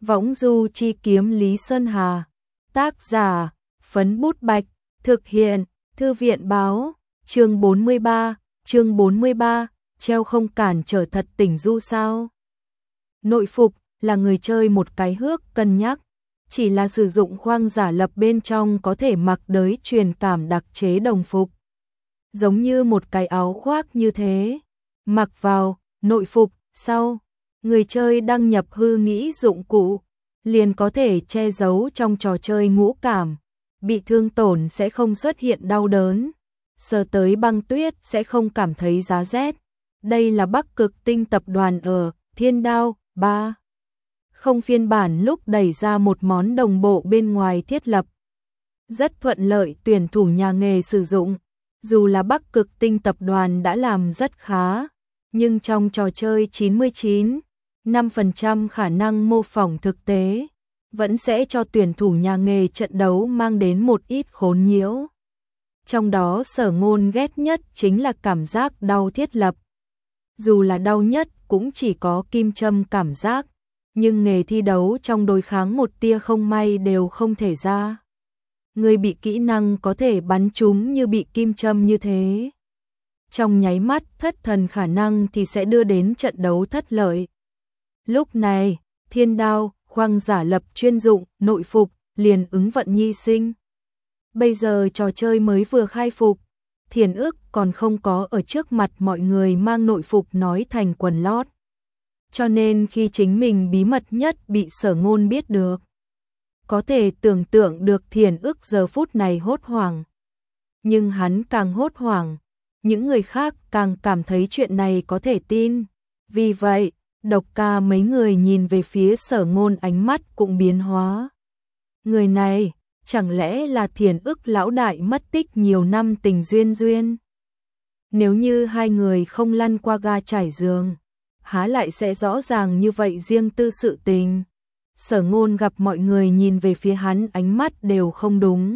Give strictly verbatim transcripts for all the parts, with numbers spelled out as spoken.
Võng du chi kiếm Lý Sơn Hà. Tác giả, Phấn Bút Bạch. Thực hiện, Thư viện báo. Chương bốn mươi ba, chương bốn mươi ba, treo không cản trở thật tình du sao. Nội phục là người chơi một cái hước cân nhắc, chỉ là sử dụng khoang giả lập bên trong có thể mặc đới truyền cảm đặc chế đồng phục. Giống như một cái áo khoác như thế, mặc vào, nội phục, sau, người chơi đăng nhập hư nghĩ dụng cụ, liền có thể che giấu trong trò chơi ngũ cảm, bị thương tổn sẽ không xuất hiện đau đớn, sờ tới băng tuyết sẽ không cảm thấy giá rét. Đây là Bắc Cực Tinh tập đoàn ở Thiên Đao ba. Không phiên bản lúc đẩy ra một món đồng bộ bên ngoài thiết lập. Rất thuận lợi tuyển thủ nhà nghề sử dụng, dù là Bắc Cực Tinh tập đoàn đã làm rất khá, nhưng trong trò chơi chín mươi chín phẩy năm phần trăm khả năng mô phỏng thực tế, vẫn sẽ cho tuyển thủ nhà nghề trận đấu mang đến một ít khốn nhiễu. Trong đó Sở Ngôn ghét nhất chính là cảm giác đau thiết lập. Dù là đau nhất cũng chỉ có kim châm cảm giác, nhưng nghề thi đấu trong đối kháng một tia không may đều không thể ra. Người bị kỹ năng có thể bắn trúng như bị kim châm như thế. Trong nháy mắt thất thần khả năng thì sẽ đưa đến trận đấu thất lợi. Lúc này, Thiên Đao, khoang giả lập chuyên dụng, nội phục, liền ứng vận nhi sinh. Bây giờ trò chơi mới vừa khai phục, Thiền Ức còn không có ở trước mặt mọi người mang nội phục nói thành quần lót. Cho nên khi chính mình bí mật nhất bị Sở Ngôn biết được, có thể tưởng tượng được Thiền Ức giờ phút này hốt hoảng. Nhưng hắn càng hốt hoảng, những người khác càng cảm thấy chuyện này có thể tin. Vì vậy, Độc Ca mấy người nhìn về phía Sở Ngôn ánh mắt cũng biến hóa. Người này, chẳng lẽ là Thiền Ức lão đại mất tích nhiều năm tình duyên duyên? Nếu như hai người không lăn qua ga trải giường, há lại sẽ rõ ràng như vậy riêng tư sự tình. Sở Ngôn gặp mọi người nhìn về phía hắn ánh mắt đều không đúng.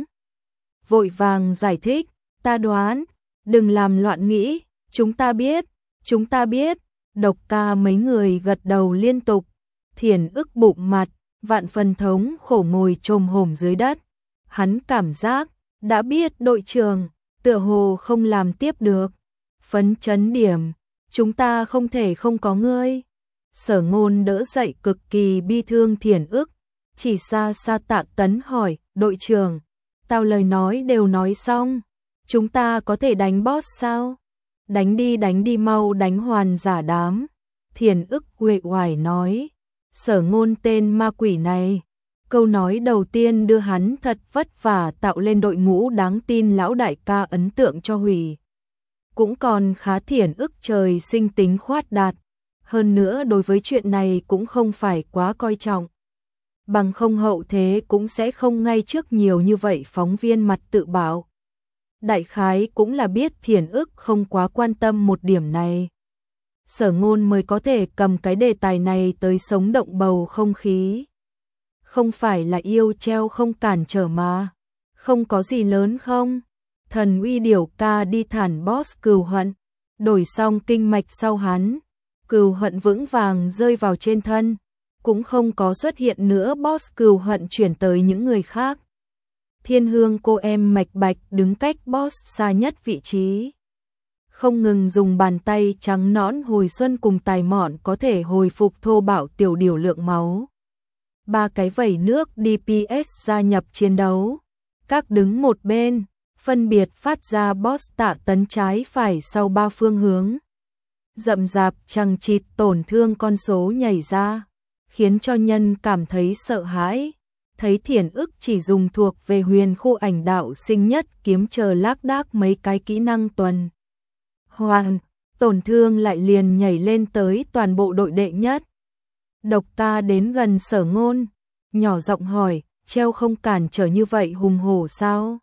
Vội vàng giải thích, ta đoán, đừng làm loạn nghĩ, chúng ta biết, chúng ta biết. Độc Ca mấy người gật đầu liên tục. Thiền Ức bụng mặt, vạn phần thống khổ ngồi chồm hổm dưới đất. Hắn cảm giác, đã biết đội trưởng, tựa hồ không làm tiếp được. Phấn chấn điểm, chúng ta không thể không có ngươi. Sở Ngôn đỡ dậy cực kỳ bi thương Thiền Ức, chỉ xa xa Tạ Tấn hỏi, đội trưởng, tao lời nói đều nói xong, chúng ta có thể đánh boss sao? Đánh đi đánh đi mau đánh hoàn giả đám. Thiền Ức uể oải nói, Sở Ngôn tên ma quỷ này. Câu nói đầu tiên đưa hắn thật vất vả tạo lên đội ngũ đáng tin lão đại ca ấn tượng cho hủy. Cũng còn khá Thiền Ức trời sinh tính khoát đạt. Hơn nữa đối với chuyện này cũng không phải quá coi trọng. Bằng không hậu thế cũng sẽ không ngay trước nhiều như vậy phóng viên mặt tự bảo. Đại khái cũng là biết Thiền Ức không quá quan tâm một điểm này. Sở Ngôn mới có thể cầm cái đề tài này tới sống động bầu không khí. Không phải là yêu treo không cản trở mà. Không có gì lớn không? Thần uy điểu ca đi thản boss Cừu Hận. Đổi xong kinh mạch sau hắn. Cừu Hận vững vàng rơi vào trên thân. Cũng không có xuất hiện nữa boss Cừu Hận chuyển tới những người khác. Thiên Hương cô em mạch bạch đứng cách boss xa nhất vị trí. Không ngừng dùng bàn tay trắng nõn hồi xuân cùng tài mọn có thể hồi phục thô bạo tiểu điểu lượng máu. Ba cái vẩy nước đê pê ét gia nhập chiến đấu. Các đứng một bên, phân biệt phát ra boss Tạ Tấn trái phải sau ba phương hướng. Rậm rạp chằng chịt tổn thương con số nhảy ra, khiến cho nhân cảm thấy sợ hãi. Thấy Thiền Ức chỉ dùng thuộc về huyền khu ảnh đạo sinh nhất kiếm chờ lác đác mấy cái kỹ năng tuần hoàn, tổn thương lại liền nhảy lên tới toàn bộ đội đệ nhất. Độc Ca đến gần Sở Ngôn, nhỏ giọng hỏi, treo không cản trở như vậy hùng hổ sao?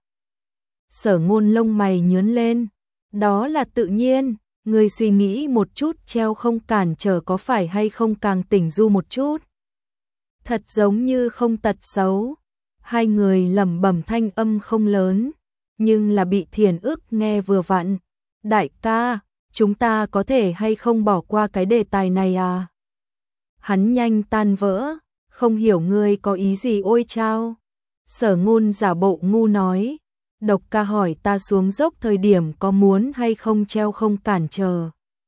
Sở Ngôn lông mày nhướng lên, đó là tự nhiên, người suy nghĩ một chút treo không cản trở có phải hay không càng tỉnh du một chút. Thật giống như không tật xấu. Hai người lẩm bẩm thanh âm không lớn, nhưng là bị Thiền Ức nghe vừa vặn. Đại ca, chúng ta có thể hay không bỏ qua cái đề tài này à? Hắn nhanh tan vỡ, Không hiểu ngươi có ý gì ôi chao. Sở Ngôn giả bộ ngu nói. Độc Ca hỏi ta xuống dốc thời điểm có muốn hay không treo không cản trở.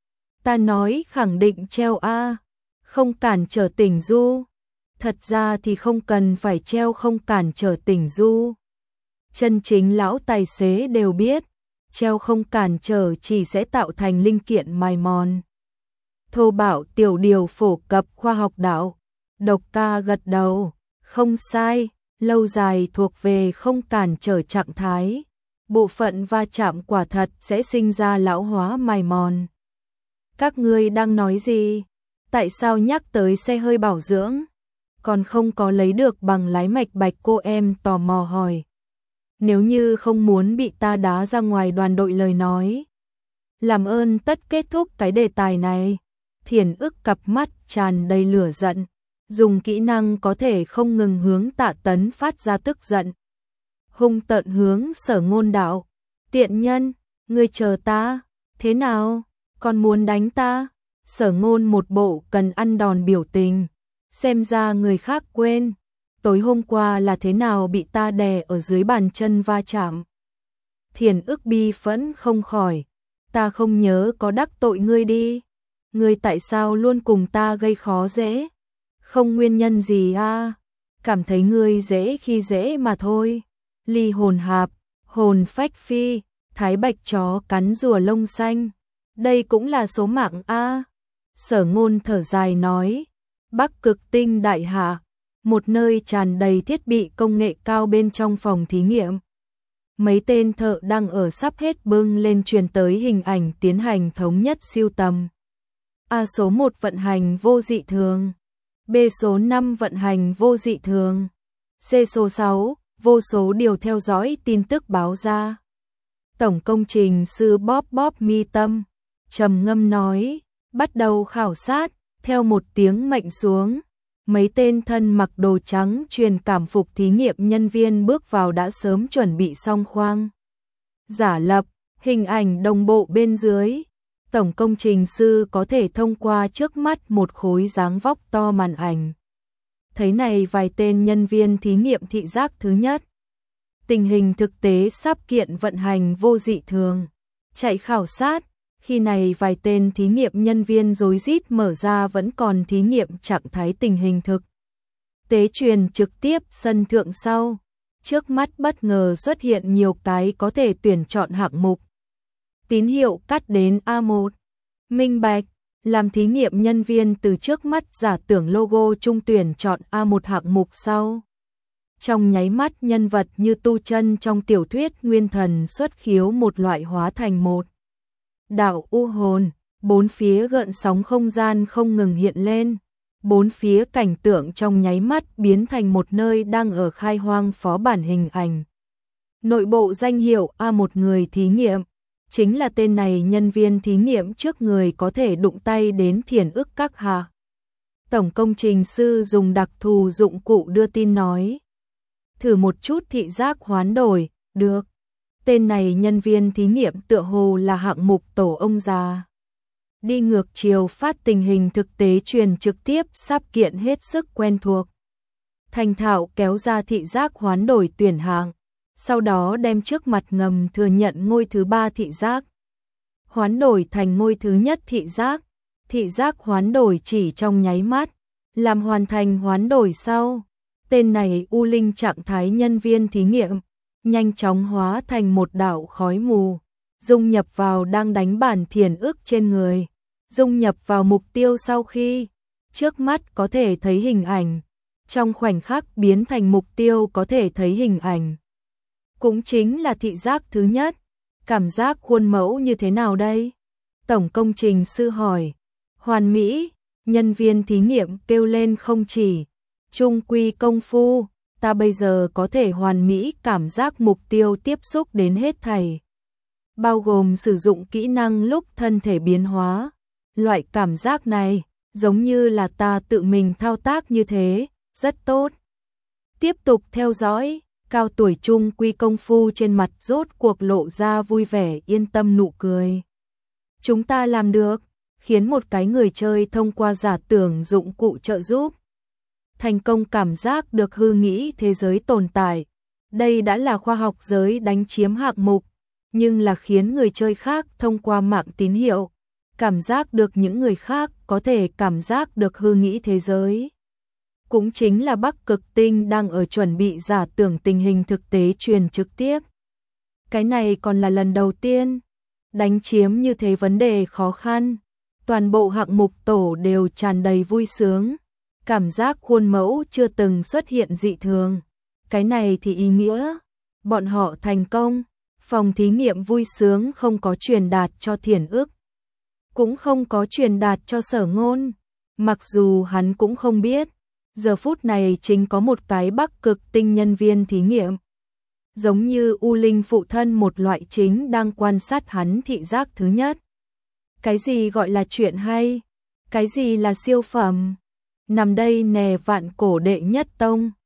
Ta nói khẳng định treo a, không cản trở Tỉnh Du. Thật ra thì không cần phải treo không cản trở Tỉnh Du. Chân chính lão tài xế đều biết, treo không cản trở chỉ sẽ tạo thành linh kiện mài mòn. Thô bạo tiểu điều phổ cập khoa học đạo. Độc Ca gật đầu, không sai, lâu dài thuộc về không cản trở trạng thái. Bộ phận va chạm quả thật sẽ sinh ra lão hóa mài mòn. Các ngươi đang nói gì? Tại sao nhắc tới xe hơi bảo dưỡng? Còn không có lấy được bằng lái mạch bạch cô em tò mò hỏi. Nếu như không muốn bị ta đá ra ngoài đoàn đội lời nói. Làm ơn tất kết thúc cái đề tài này. Thiển Ức cặp mắt tràn đầy lửa giận. Dùng kỹ năng có thể không ngừng hướng Tạ Tấn phát ra tức giận. Hung tợn hướng Sở Ngôn đạo. Tiện nhân, ngươi chờ ta, thế nào, còn muốn đánh ta? Sở Ngôn một bộ cần ăn đòn biểu tình. Xem ra người khác quên. Tối hôm qua là thế nào bị ta đè ở dưới bàn chân va chạm. Thiển Ức bi phẫn không khỏi. Ta không nhớ có đắc tội ngươi đi. Ngươi tại sao luôn cùng ta gây khó dễ? Không nguyên nhân gì a, cảm thấy ngươi dễ khi dễ mà thôi. Ly hồn hạp, hồn phách phi, thái bạch chó cắn rùa lông xanh. Đây cũng là số mạng a. Sở Ngôn thở dài nói. Bắc Cực Tinh đại hạ, một nơi tràn đầy thiết bị công nghệ cao bên trong phòng thí nghiệm. Mấy tên thợ đang ở sắp hết bưng lên truyền tới hình ảnh tiến hành thống nhất siêu tầm. A số một vận hành vô dị thường. B số năm vận hành vô dị thường. C số sáu, vô số điều theo dõi tin tức báo ra. Tổng công trình sư bóp bóp mi tâm, trầm ngâm nói, bắt đầu khảo sát, theo một tiếng mệnh xuống. Mấy tên thân mặc đồ trắng truyền cảm phục thí nghiệm nhân viên bước vào đã sớm chuẩn bị xong khoang. Giả lập, hình ảnh đồng bộ bên dưới. Tổng công trình sư có thể thông qua trước mắt một khối dáng vóc to màn ảnh. Thấy này vài tên nhân viên thí nghiệm thị giác thứ nhất. Tình hình thực tế sắp kiện vận hành vô dị thường. Chạy khảo sát, khi này vài tên thí nghiệm nhân viên rối rít mở ra vẫn còn thí nghiệm trạng thái tình hình thực tế truyền trực tiếp sân thượng sau. Trước mắt bất ngờ xuất hiện nhiều cái có thể tuyển chọn hạng mục. Tín hiệu cắt đến A một. Minh bạch, làm thí nghiệm nhân viên từ trước mắt giả tưởng logo trung tuyển chọn A một hạng mục sau. Trong nháy mắt nhân vật như tu chân trong tiểu thuyết nguyên thần xuất khiếu một loại hóa thành một đạo u hồn, bốn phía gợn sóng không gian không ngừng hiện lên. Bốn phía cảnh tượng trong nháy mắt biến thành một nơi đang ở khai hoang phó bản hình ảnh. Nội bộ danh hiệu A một người thí nghiệm. Chính là tên này nhân viên thí nghiệm trước người có thể đụng tay đến Thiển Ức các hạ. Tổng công trình sư dùng đặc thù dụng cụ đưa tin nói. Thử một chút thị giác hoán đổi, được. Tên này nhân viên thí nghiệm tựa hồ là hạng mục tổ ông già. Đi ngược chiều phát tình hình thực tế truyền trực tiếp sắp kiện hết sức quen thuộc. Thành thạo kéo ra thị giác hoán đổi tuyển hạng. Sau đó đem trước mặt ngầm thừa nhận ngôi thứ ba thị giác. Hoán đổi thành ngôi thứ nhất thị giác. Thị giác hoán đổi chỉ trong nháy mắt. Làm hoàn thành hoán đổi sau. Tên này U Linh trạng thái nhân viên thí nghiệm. Nhanh chóng hóa thành một đạo khói mù. Dung nhập vào đang đánh bản Thiển Ức trên người. Dung nhập vào mục tiêu sau khi. Trước mắt có thể thấy hình ảnh. Trong khoảnh khắc biến thành mục tiêu có thể thấy hình ảnh. Cũng chính là thị giác thứ nhất. Cảm giác khuôn mẫu như thế nào đây? Tổng công trình sư hỏi. Hoàn mỹ, nhân viên thí nghiệm kêu lên không chỉ. Trung quy công phu, ta bây giờ có thể hoàn mỹ cảm giác mục tiêu tiếp xúc đến hết thảy. Bao gồm sử dụng kỹ năng lúc thân thể biến hóa. Loại cảm giác này, giống như là ta tự mình thao tác như thế, rất tốt. Tiếp tục theo dõi. Cao tuổi trung quy công phu trên mặt rốt cuộc lộ ra vui vẻ yên tâm nụ cười. Chúng ta làm được, khiến một cái người chơi thông qua giả tưởng dụng cụ trợ giúp. thành công cảm giác được hư nghĩ thế giới tồn tại. Đây đã là khoa học giới đánh chiếm hạng mục, nhưng là khiến người chơi khác thông qua mạng tín hiệu, cảm giác được những người khác có thể cảm giác được hư nghĩ thế giới. Cũng chính là Bắc Cực Tinh đang ở chuẩn bị giả tưởng tình hình thực tế truyền trực tiếp. Cái này còn là lần đầu tiên. Đánh chiếm như thế vấn đề khó khăn. Toàn bộ hạng mục tổ đều tràn đầy vui sướng. Cảm giác khuôn mẫu chưa từng xuất hiện dị thường. Cái này thì ý nghĩa. Bọn họ thành công. Phòng thí nghiệm vui sướng không có truyền đạt cho Thiển Ức. Cũng không có truyền đạt cho Sở Ngôn. Mặc dù hắn cũng không biết. Giờ phút này chính có một cái Bắc Cực Tinh nhân viên thí nghiệm. Giống như U Linh phụ thân một loại chính đang quan sát hắn thị giác thứ nhất. Cái gì gọi là chuyện hay? Cái gì là siêu phẩm? Nằm đây nè vạn cổ đệ nhất tông.